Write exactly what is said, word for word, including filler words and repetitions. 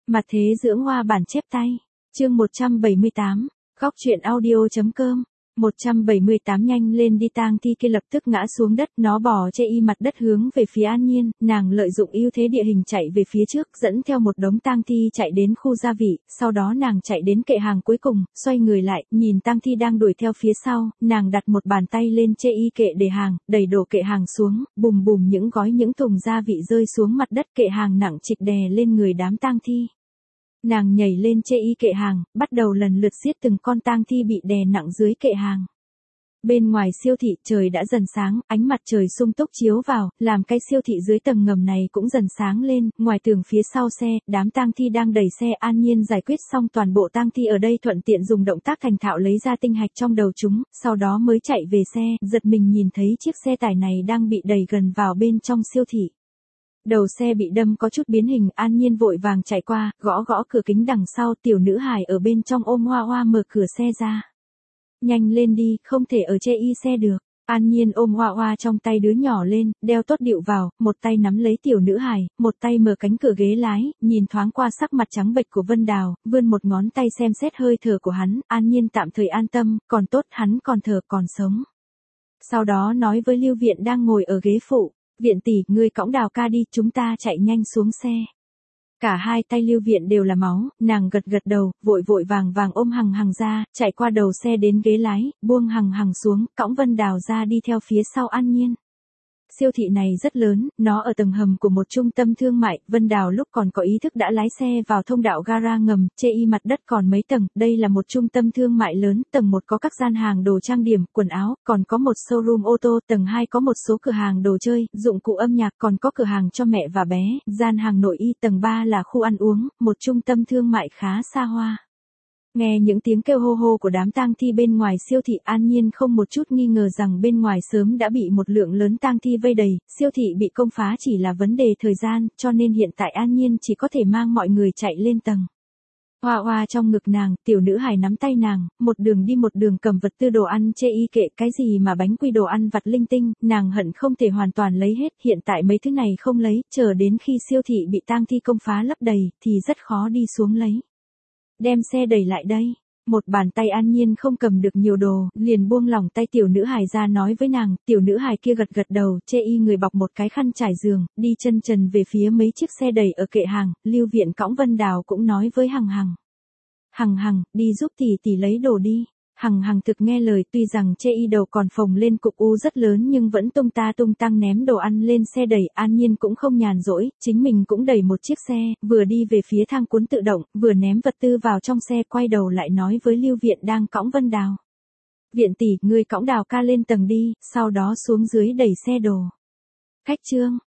Mặt thế dưỡng hoa bản chép tay. Chương một trăm bảy mươi tám, góc truyện audio.com. một trăm bảy mươi tám Nhanh lên đi, tang thi kia lập tức ngã xuống đất, nó bò chê y mặt đất hướng về phía An Nhiên, nàng lợi dụng ưu thế địa hình chạy về phía trước, dẫn theo một đống tang thi chạy đến khu gia vị, sau đó nàng chạy đến kệ hàng cuối cùng, xoay người lại, nhìn tang thi đang đuổi theo phía sau, nàng đặt một bàn tay lên chê y kệ để hàng, đẩy đổ kệ hàng xuống, bùm bùm những gói những thùng gia vị rơi xuống mặt đất, kệ hàng nặng trịch đè lên người đám tang thi. Nàng nhảy lên chê y kệ hàng, bắt đầu lần lượt giết từng con tang thi bị đè nặng dưới kệ hàng. Bên ngoài siêu thị trời đã dần sáng, ánh mặt trời sung túc chiếu vào, làm cái siêu thị dưới tầng ngầm này cũng dần sáng lên, ngoài tường phía sau xe, đám tang thi đang đẩy xe. An Nhiên giải quyết xong toàn bộ tang thi ở đây, thuận tiện dùng động tác thành thạo lấy ra tinh hạch trong đầu chúng, sau đó mới chạy về xe, giật mình nhìn thấy chiếc xe tải này đang bị đẩy gần vào bên trong siêu thị. Đầu xe bị đâm có chút biến hình, An Nhiên vội vàng chạy qua, gõ gõ cửa kính đằng sau, tiểu nữ hài ở bên trong ôm Hoa Hoa mở cửa xe ra. Nhanh lên đi, không thể ở chê y xe được. An Nhiên ôm Hoa Hoa trong tay đứa nhỏ lên, đeo tốt điệu vào, một tay nắm lấy tiểu nữ hài, một tay mở cánh cửa ghế lái, nhìn thoáng qua sắc mặt trắng bệch của Vân Đào, vươn một ngón tay xem xét hơi thở của hắn, An Nhiên tạm thời an tâm, còn tốt hắn còn thở còn sống. Sau đó nói với Lưu Viện đang ngồi ở ghế phụ. Viện tỷ, ngươi cõng Đào ca đi, chúng ta chạy nhanh xuống xe. Cả hai tay Lưu Viện đều là máu, nàng gật gật đầu, vội vội vàng vàng ôm Hằng Hằng ra, chạy qua đầu xe đến ghế lái, buông Hằng Hằng xuống, cõng Vân Đào ra đi theo phía sau An Nhiên. Siêu thị này rất lớn, nó ở tầng hầm của một trung tâm thương mại, Vân Đào lúc còn có ý thức đã lái xe vào thông đạo gara ngầm, chê y mặt đất còn mấy tầng, đây là một trung tâm thương mại lớn, tầng một có các gian hàng đồ trang điểm, quần áo, còn có một showroom ô tô, tầng hai có một số cửa hàng đồ chơi, dụng cụ âm nhạc, còn có cửa hàng cho mẹ và bé, gian hàng nội y, tầng ba là khu ăn uống, một trung tâm thương mại khá xa hoa. Nghe những tiếng kêu hô hô của đám tang thi bên ngoài siêu thị, An Nhiên không một chút nghi ngờ rằng bên ngoài sớm đã bị một lượng lớn tang thi vây đầy, siêu thị bị công phá chỉ là vấn đề thời gian, cho nên hiện tại An Nhiên chỉ có thể mang mọi người chạy lên tầng. Hoa Hoa trong ngực nàng, tiểu nữ hài nắm tay nàng, một đường đi một đường cầm vật tư đồ ăn chê y kệ, cái gì mà bánh quy đồ ăn vặt linh tinh, nàng hận không thể hoàn toàn lấy hết, hiện tại mấy thứ này không lấy, chờ đến khi siêu thị bị tang thi công phá lấp đầy, thì rất khó đi xuống lấy. Đem xe đẩy lại đây. Một bàn tay An Nhiên không cầm được nhiều đồ, liền buông lỏng tay tiểu nữ hài ra nói với nàng, tiểu nữ hài kia gật gật đầu, chê y người bọc một cái khăn trải giường, đi chân trần về phía mấy chiếc xe đẩy ở kệ hàng, Lưu Viện cõng Vân Đào cũng nói với Hằng Hằng. Hằng Hằng, đi giúp tỷ tỷ lấy đồ đi. Hằng Hằng thực nghe lời, tuy rằng chê y đầu còn phồng lên cục u rất lớn nhưng vẫn tung ta tung tăng ném đồ ăn lên xe đẩy. An Nhiên cũng không nhàn rỗi, chính mình cũng đẩy một chiếc xe, vừa đi về phía thang cuốn tự động, vừa ném vật tư vào trong xe, quay đầu lại nói với Lưu Viện đang cõng Vân Đào. Viện tỷ, ngươi cõng Đào ca lên tầng đi, sau đó xuống dưới đẩy xe đồ. Khách trương,